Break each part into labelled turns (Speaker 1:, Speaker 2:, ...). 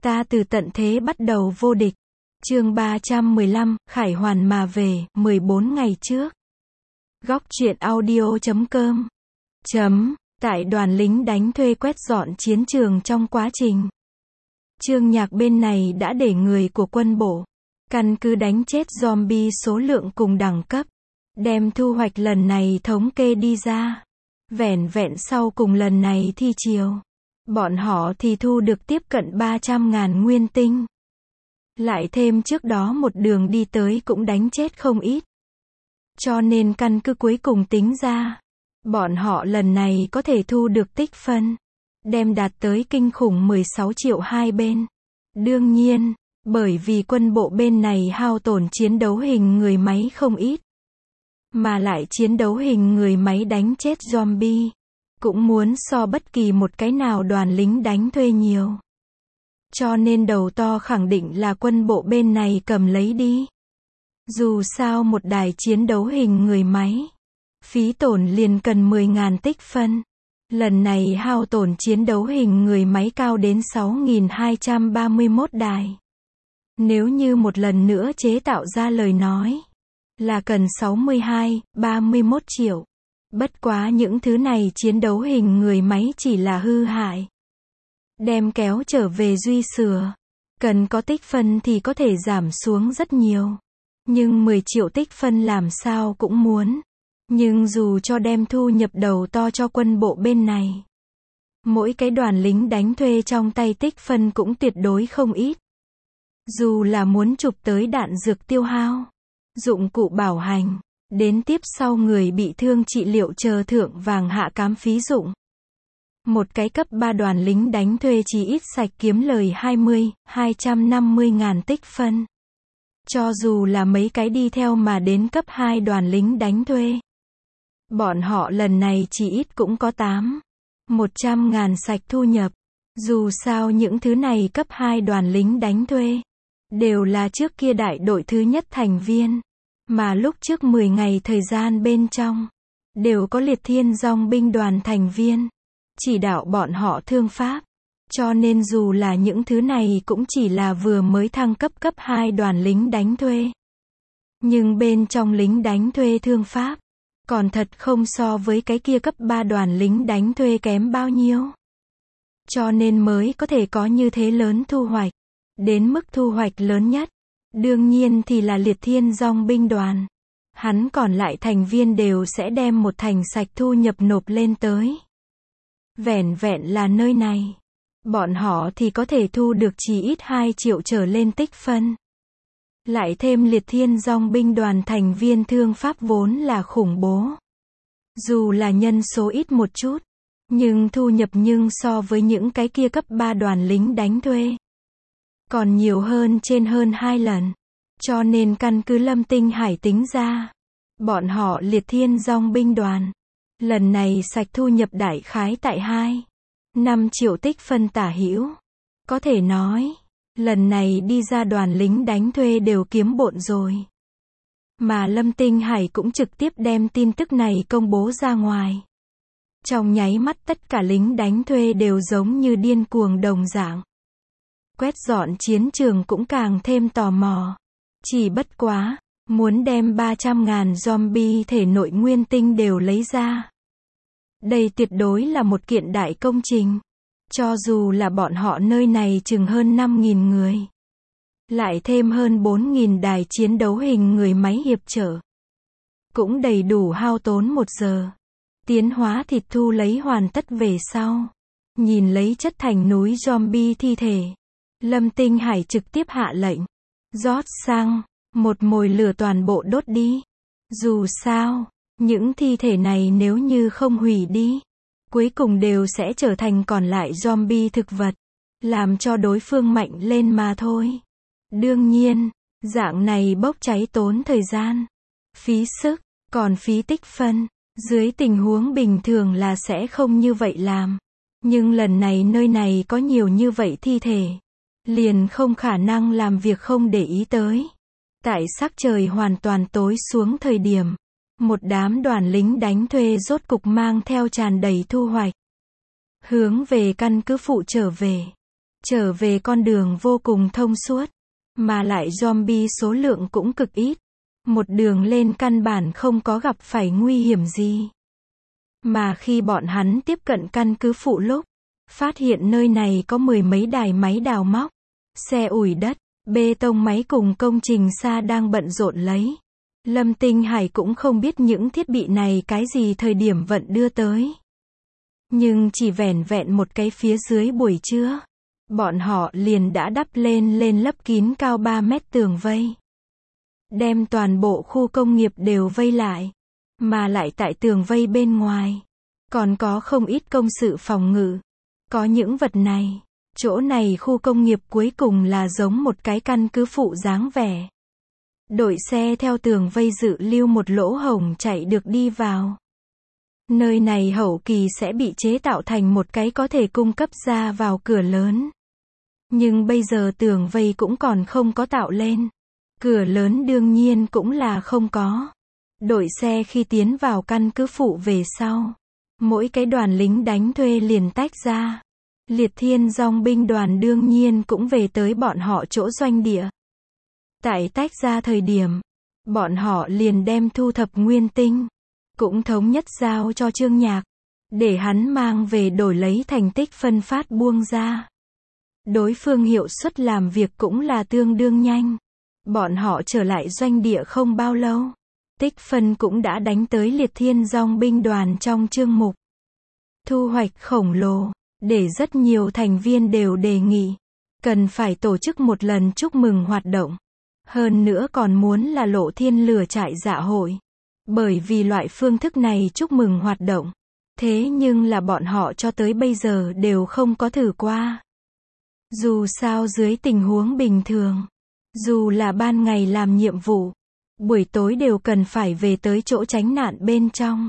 Speaker 1: Ta từ tận thế bắt đầu vô địch. Chương 315, khải hoàn mà về, 14 ngày trước. Góc truyện audio.com. Tại đoàn lính đánh thuê quét dọn chiến trường trong quá trình. Chương Nhạc bên này đã để người của quân bộ, căn cứ đánh chết zombie số lượng cùng đẳng cấp, đem thu hoạch lần này thống kê đi ra. Vẻn vẹn sau cùng lần này thi chiều, bọn họ thì thu được tiếp cận 300.000 nguyên tinh. Lại thêm trước đó một đường đi tới cũng đánh chết không ít. Cho nên căn cứ cuối cùng tính ra, bọn họ lần này có thể thu được tích phân, đem đạt tới kinh khủng 16 triệu hai bên. Đương nhiên, bởi vì quân bộ bên này hao tổn chiến đấu hình người máy không ít, mà lại chiến đấu hình người máy đánh chết zombie, cũng muốn so bất kỳ một cái nào đoàn lính đánh thuê nhiều. Cho nên đầu to khẳng định là quân bộ bên này cầm lấy đi. Dù sao một đài chiến đấu hình người máy, phí tổn liền cần 10.000 tích phân. Lần này hao tổn chiến đấu hình người máy cao đến 6.231 đài. Nếu như một lần nữa chế tạo ra lời nói, là cần 31 triệu. Bất quá những thứ này chiến đấu hình người máy chỉ là hư hại, đem kéo trở về duy sửa. Cần có tích phân thì có thể giảm xuống rất nhiều. Nhưng 10 triệu tích phân làm sao cũng muốn. Nhưng dù cho đem thu nhập đầu to cho quân bộ bên này, mỗi cái đoàn lính đánh thuê trong tay tích phân cũng tuyệt đối không ít. Dù là muốn chụp tới đạn dược tiêu hao, dụng cụ bảo hành, đến tiếp sau người bị thương trị liệu chờ thượng vàng hạ cám phí dụng. Một cái cấp 3 đoàn lính đánh thuê chỉ ít sạch kiếm lời 250.000 tích phân. Cho dù là mấy cái đi theo mà đến cấp 2 đoàn lính đánh thuê, bọn họ lần này chỉ ít cũng có 100.000 sạch thu nhập. Dù sao những thứ này cấp 2 đoàn lính đánh thuê đều là trước kia đại đội thứ nhất thành viên, mà lúc trước 10 ngày thời gian bên trong đều có liệt thiên dòng binh đoàn thành viên chỉ đạo bọn họ thương pháp. Cho nên dù là những thứ này cũng chỉ là vừa mới thăng cấp cấp 2 đoàn lính đánh thuê. Nhưng bên trong lính đánh thuê thương pháp, còn thật không so với cái kia cấp 3 đoàn lính đánh thuê kém bao nhiêu. Cho nên mới có thể có như thế lớn thu hoạch. Đến mức thu hoạch lớn nhất, đương nhiên thì là liệt thiên dòng binh đoàn. Hắn còn lại thành viên đều sẽ đem một thành sạch thu nhập nộp lên tới. Vẻn vẹn là nơi này, bọn họ thì có thể thu được chỉ ít 2 triệu trở lên tích phân. Lại thêm liệt thiên dòng binh đoàn thành viên thương pháp vốn là khủng bố. Dù là nhân số ít một chút, nhưng thu nhập nhưng so với những cái kia cấp 3 đoàn lính đánh thuê còn nhiều hơn trên hơn 2 lần. Cho nên căn cứ Lâm Tinh Hải tính ra, bọn họ liệt thiên dòng binh đoàn lần này sạch thu nhập đại khái tại 5 triệu tích phân tả hữu. Có thể nói, lần này đi ra đoàn lính đánh thuê đều kiếm bộn rồi. Mà Lâm Tinh Hải cũng trực tiếp đem tin tức này công bố ra ngoài. Trong nháy mắt tất cả lính đánh thuê đều giống như điên cuồng đồng dạng. Quét dọn chiến trường cũng càng thêm tò mò. Chỉ bất quá, muốn đem 300.000 zombie thể nội nguyên tinh đều lấy ra. Đây tuyệt đối là một kiện đại công trình. Cho dù là bọn họ nơi này chừng hơn 5.000 người, lại thêm hơn 4.000 đài chiến đấu hình người máy hiệp trợ, cũng đầy đủ hao tốn 1 giờ. Tiến hóa thịt thu lấy hoàn tất về sau, nhìn lấy chất thành núi zombie thi thể, Lâm Tinh Hải trực tiếp hạ lệnh, rót xăng, một mồi lửa toàn bộ đốt đi. Dù sao, những thi thể này nếu như không hủy đi, cuối cùng đều sẽ trở thành còn lại zombie thực vật, làm cho đối phương mạnh lên mà thôi. Đương nhiên, dạng này bốc cháy tốn thời gian, phí sức, còn phí tích phân. Dưới tình huống bình thường là sẽ không như vậy làm. Nhưng lần này nơi này có nhiều như vậy thi thể, liền không khả năng làm việc không để ý tới. Tại sắc trời hoàn toàn tối xuống thời điểm, một đám đoàn lính đánh thuê rốt cục mang theo tràn đầy thu hoạch, hướng về căn cứ phụ trở về. Trở về con đường vô cùng thông suốt, mà lại zombie số lượng cũng cực ít. Một đường lên căn bản không có gặp phải nguy hiểm gì. Mà khi bọn hắn tiếp cận căn cứ phụ lúc, phát hiện nơi này có 10 mấy đài máy đào móc, xe ủi đất, bê tông máy cùng công trình xa đang bận rộn lấy. Lâm Tinh Hải cũng không biết những thiết bị này cái gì thời điểm vận đưa tới. Nhưng chỉ vẻn vẹn một cái phía dưới buổi trưa, bọn họ liền đã đắp lên lấp kín cao 3 mét tường vây. Đem toàn bộ khu công nghiệp đều vây lại. Mà lại tại tường vây bên ngoài, còn có không ít công sự phòng ngự. Có những vật này, chỗ này khu công nghiệp cuối cùng là giống một cái căn cứ phụ dáng vẻ. Đội xe theo tường vây dự lưu một lỗ hổng chạy được đi vào. Nơi này hậu kỳ sẽ bị chế tạo thành một cái có thể cung cấp ra vào cửa lớn. Nhưng bây giờ tường vây cũng còn không có tạo lên. Cửa lớn đương nhiên cũng là không có. Đội xe khi tiến vào căn cứ phụ về sau, mỗi cái đoàn lính đánh thuê liền tách ra. Liệt Thiên Dòng binh đoàn đương nhiên cũng về tới bọn họ chỗ doanh địa. Tại tách ra thời điểm, bọn họ liền đem thu thập nguyên tinh, cũng thống nhất giao cho Trương Nhạc, để hắn mang về đổi lấy thành tích phân phát buông ra. Đối phương hiệu suất làm việc cũng là tương đương nhanh. Bọn họ trở lại doanh địa không bao lâu, tích phân cũng đã đánh tới Liệt Thiên Dòng binh đoàn trong chương mục. Thu hoạch khổng lồ, để rất nhiều thành viên đều đề nghị, cần phải tổ chức một lần chúc mừng hoạt động. Hơn nữa còn muốn là lộ thiên lửa trại dạ hội. Bởi vì loại phương thức này chúc mừng hoạt động. Thế nhưng là bọn họ cho tới bây giờ đều không có thử qua. Dù sao dưới tình huống bình thường, dù là ban ngày làm nhiệm vụ, buổi tối đều cần phải về tới chỗ tránh nạn bên trong.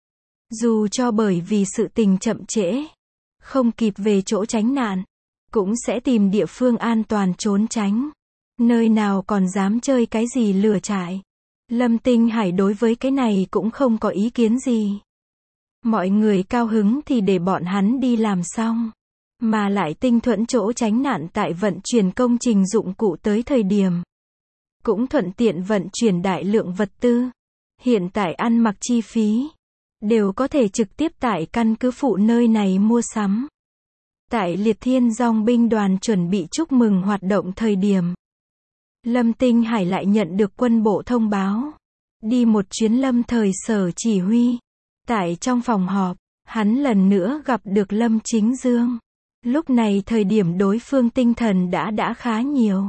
Speaker 1: Dù cho bởi vì sự tình chậm trễ, không kịp về chỗ tránh nạn, cũng sẽ tìm địa phương an toàn trốn tránh. Nơi nào còn dám chơi cái gì lửa trại. Lâm Tinh Hải đối với cái này cũng không có ý kiến gì. Mọi người cao hứng thì để bọn hắn đi làm xong. Mà lại tinh thuẫn chỗ tránh nạn tại vận chuyển công trình dụng cụ tới thời điểm. Cũng thuận tiện vận chuyển đại lượng vật tư. Hiện tại ăn mặc chi phí, đều có thể trực tiếp tại căn cứ phụ nơi này mua sắm. Tại Liệt Thiên Dòng binh đoàn chuẩn bị chúc mừng hoạt động thời điểm, Lâm Tinh Hải lại nhận được quân bộ thông báo. Đi một chuyến Lâm Thời Sở chỉ huy. Tại trong phòng họp, hắn lần nữa gặp được Lâm Chính Dương. Lúc này thời điểm đối phương tinh thần đã khá nhiều.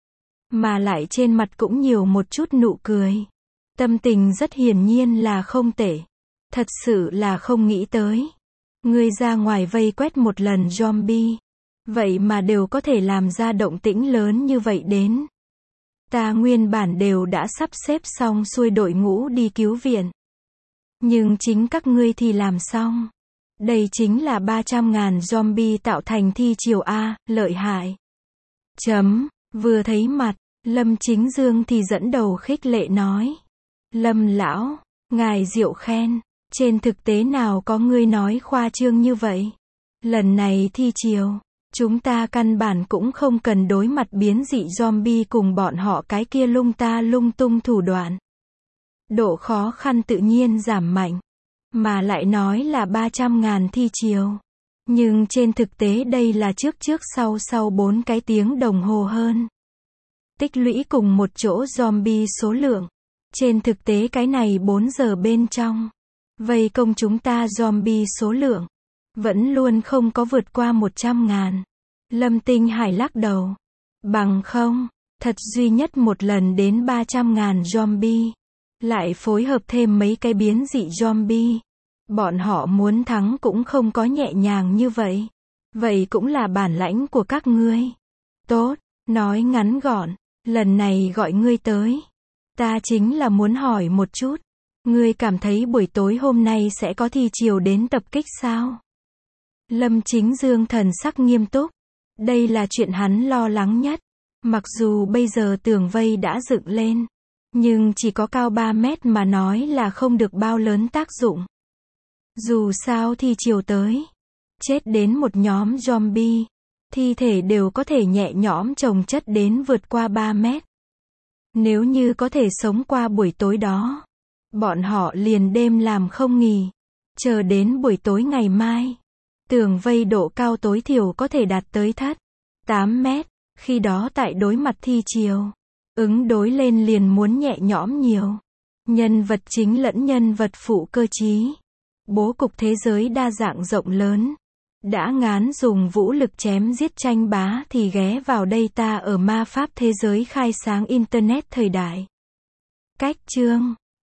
Speaker 1: Mà lại trên mặt cũng nhiều một chút nụ cười. Tâm tình rất hiển nhiên là không tệ. Thật sự là không nghĩ tới. Ngươi ra ngoài vây quét một lần zombie. Vậy mà đều có thể làm ra động tĩnh lớn như vậy đến. Ta nguyên bản đều đã sắp xếp xong xuôi đội ngũ đi cứu viện. Nhưng chính các ngươi thì làm xong. Đây chính là 300.000 zombie tạo thành thi triều A, lợi hại. Vừa thấy mặt, Lâm Chính Dương thì dẫn đầu khích lệ nói. Lâm lão, ngài diệu khen. Trên thực tế nào có ngươi nói khoa trương như vậy. Lần này thi triều, chúng ta căn bản cũng không cần đối mặt biến dị zombie cùng bọn họ cái kia lung ta lung tung thủ đoạn. Độ khó khăn tự nhiên giảm mạnh. Mà lại nói là 300.000 thi triều. Nhưng trên thực tế đây là trước sau 4 cái tiếng đồng hồ hơn. Tích lũy cùng một chỗ zombie số lượng. Trên thực tế cái này 4 giờ bên trong. Vây công chúng ta zombie số lượng. Vẫn luôn không có vượt qua 100.000. Lâm Tinh Hải lắc đầu. Bằng không, thật duy nhất một lần đến 300.000 zombie. Lại phối hợp thêm mấy cái biến dị zombie. Bọn họ muốn thắng cũng không có nhẹ nhàng như vậy. Vậy cũng là bản lãnh của các ngươi. Tốt, nói ngắn gọn, lần này gọi ngươi tới. Ta chính là muốn hỏi một chút. Ngươi cảm thấy buổi tối hôm nay sẽ có thi triều đến tập kích sao? Lâm Chính Dương thần sắc nghiêm túc. Đây là chuyện hắn lo lắng nhất. Mặc dù bây giờ tường vây đã dựng lên, nhưng chỉ có cao 3 mét mà nói là không được bao lớn tác dụng. Dù sao thì chiều tới, chết đến một nhóm zombie, thi thể đều có thể nhẹ nhõm chồng chất đến vượt qua 3 mét. Nếu như có thể sống qua buổi tối đó, bọn họ liền đêm làm không nghỉ, chờ đến buổi tối ngày mai. Tường vây độ cao tối thiểu có thể đạt tới 8 mét, khi đó tại đối mặt thi triều, ứng đối lên liền muốn nhẹ nhõm nhiều. Nhân vật chính lẫn nhân vật phụ cơ trí. Bố cục thế giới đa dạng rộng lớn. Đã ngán dùng vũ lực chém giết tranh bá thì ghé vào đây ta ở ma pháp thế giới khai sáng Internet thời đại. Cách chương